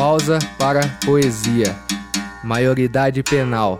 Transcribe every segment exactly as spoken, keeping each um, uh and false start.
Pausa para poesia. Maioridade penal.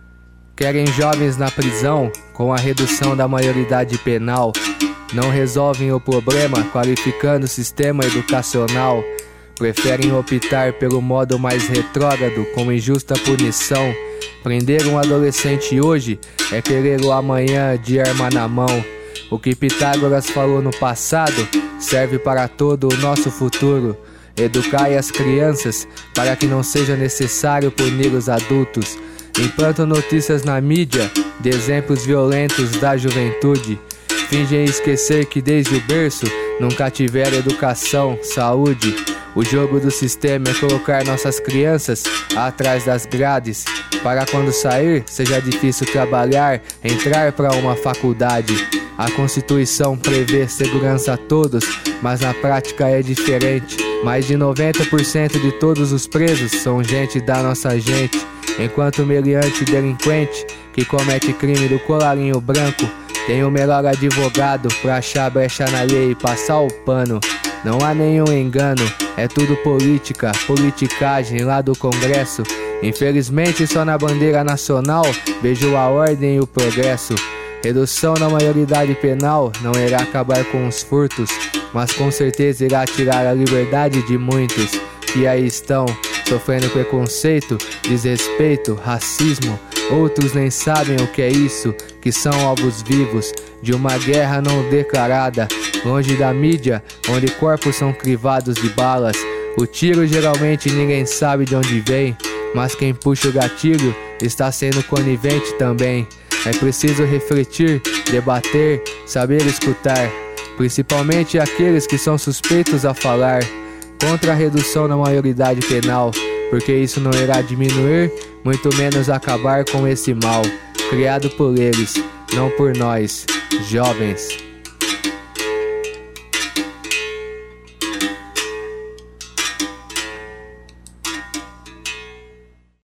Querem jovens na prisão com a redução da maioridade penal. Não resolvem o problema qualificando o sistema educacional. Preferem optar pelo modo mais retrógrado com injusta punição. Prender um adolescente hoje é querer o amanhã de arma na mão. O que Pitágoras falou no passado serve para todo o nosso futuro. Educai as crianças para que não seja necessário punir os adultos. Implantam notícias na mídia de exemplos violentos da juventude. Fingem esquecer que desde o berço nunca tiveram educação, saúde. O jogo do sistema é colocar nossas crianças atrás das grades, para quando sair seja difícil trabalhar, entrar para uma faculdade. A Constituição prevê segurança a todos, mas na prática é diferente. Mais de noventa por cento de todos os presos são gente da nossa gente, enquanto o meliante delinquente que comete crime do colarinho branco tem o melhor advogado pra achar brecha na lei e passar o pano. Não há nenhum engano, é tudo política, politicagem lá do Congresso. Infelizmente só na bandeira nacional vejo a ordem e o progresso. Redução na maioridade penal não irá acabar com os furtos, mas com certeza irá tirar a liberdade de muitos que aí estão sofrendo preconceito, desrespeito, racismo. Outros nem sabem o que é isso, que são alvos vivos de uma guerra não declarada, longe da mídia, onde corpos são crivados de balas. O tiro geralmente ninguém sabe de onde vem, mas quem puxa o gatilho está sendo conivente também. É preciso refletir, debater, saber escutar, principalmente aqueles que são suspeitos a falar contra a redução da maioridade penal, porque isso não irá diminuir, muito menos acabar com esse mal, criado por eles, não por nós, jovens.